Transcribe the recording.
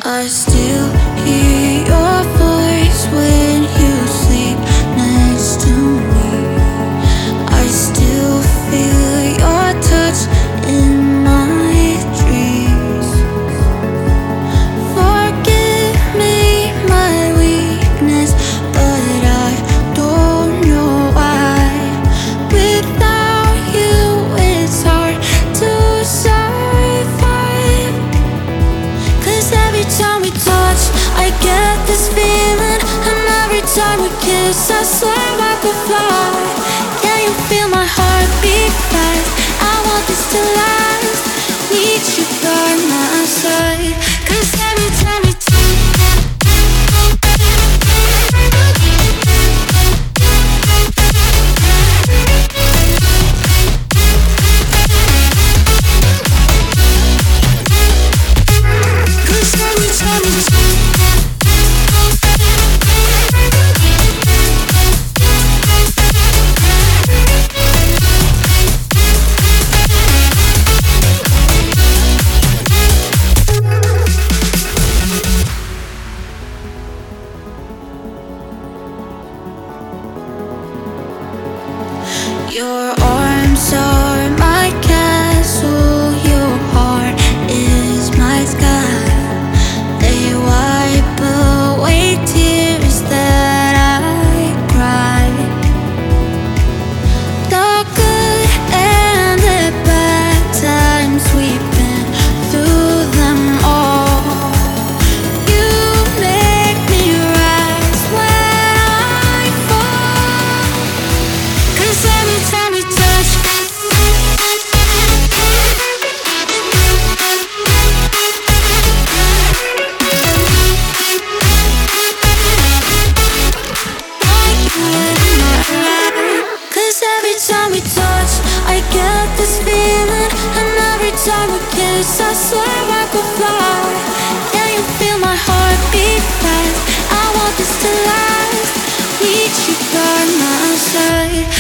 I still hear your voice when you sleep next to me. I still feel your touch in my dreams. Forgive me my weakness, but I don't know why. Without you, it's hard to survive. 'Cause every time we touch, I get this feeling, and every time we kiss, I swear I could fly. Can you feel my heart beat fast? I want this to last. Need you by my side. 'Cause every time we your arms are my castle, your heart is my sky. They wipe away tears that I cry. The good and the bad times, we've been through them all. You make me rise when I fall. 'Cause every time we touch, I get this feeling, and every time we kiss, I swear I could fly. Can you feel my heart beat fast? I want this to last. Need you by my side.